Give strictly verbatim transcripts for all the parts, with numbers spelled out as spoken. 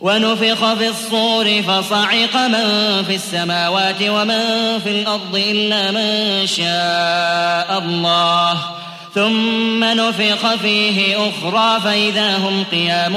ونفخ في الصور فصعق من في السماوات ومن في الأرض إلا من شاء الله ثم نفخ فيه أخرى فإذا هم قيام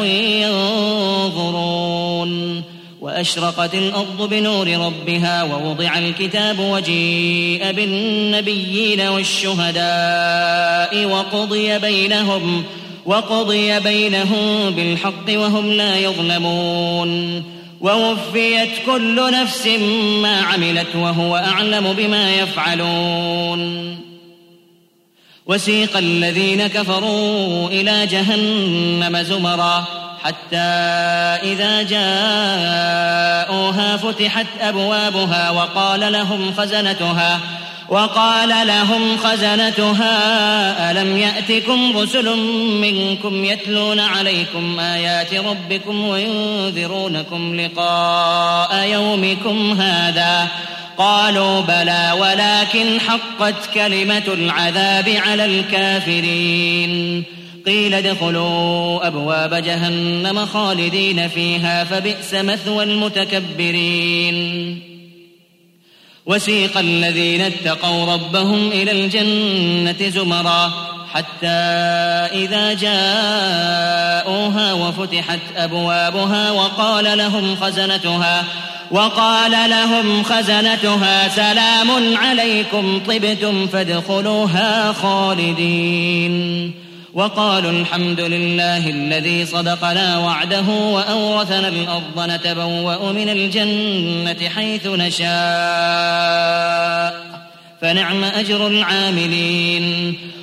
ينظرون وأشرقت الأرض بنور ربها ووضع الكتاب وجيء بالنبيين والشهداء وقضي بينهم وقضي بينهم بالحق وهم لا يظلمون ووفيت كل نفس ما عملت وهو أعلم بما يفعلون وسيق الذين كفروا إلى جهنم زمرا حتى إذا جاءوها فتحت أبوابها وقال لهم خزنتها وقال لهم خزنتها ألم يأتكم رسل منكم يتلون عليكم آيات ربكم وينذرونكم لقاء يومكم هذا قالوا بلى ولكن حقت كلمة العذاب على الكافرين قيل ادخلوا أبواب جهنم خالدين فيها فبئس مثوى المتكبرين وسيق الذين اتقوا ربهم إلى الجنة زمرا حتى إذا جاءوها وفتحت أبوابها وقال لهم خزنتها وقال لهم خزنتها سلام عليكم طبتم فادخلوها خالدين وقالوا الحمد لله الذي صدقنا وعده وأورثنا الأرض نتبوأ من الجنة حيث نشاء فنعم أجر العاملين